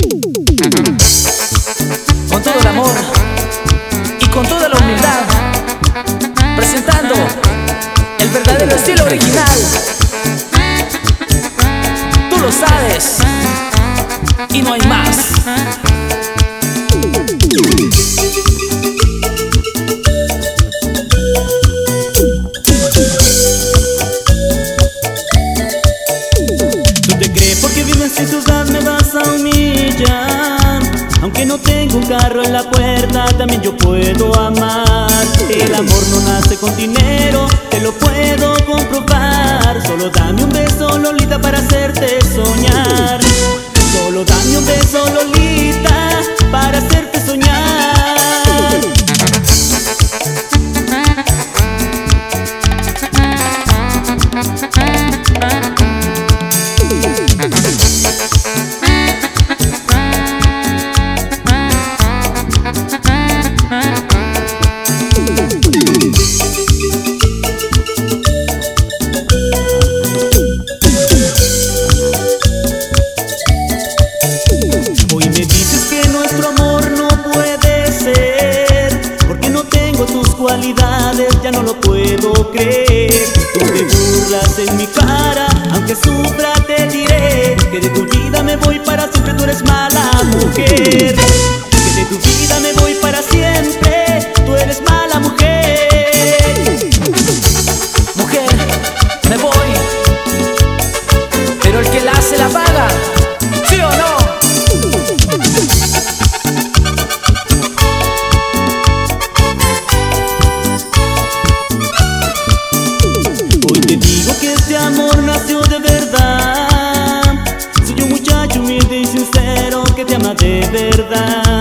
Con todo el amor y con toda la humildad, presentando el verdadero estilo original. Tú lo sabes y no hay más. Tú te crees porque vives en ciudad me vas a humillar. Aunque no tengo un carro en la puerta, también yo puedo amar. El amor no nace con dinero, te lo puedo comprobar. Solo dame un beso, Lolita, para hacerte soñar. Solo dame un beso, Lolita, para hacerte soñar. Hoy me dices que nuestro amor no puede ser, porque no tengo tus cualidades, ya no lo puedo creer. Tú te burlas en mi cara, aunque sufra te diré que de tu vida me voy para siempre, tú eres mala mujer. Que de tu vida me voy para siempre, tú eres mala mujer. Mujer, me voy, pero el que la hace la paga, ¿sí o no? Hoy te digo que este amor nació de verdad. Soy un muchacho humilde y sincero que te ama de verdad.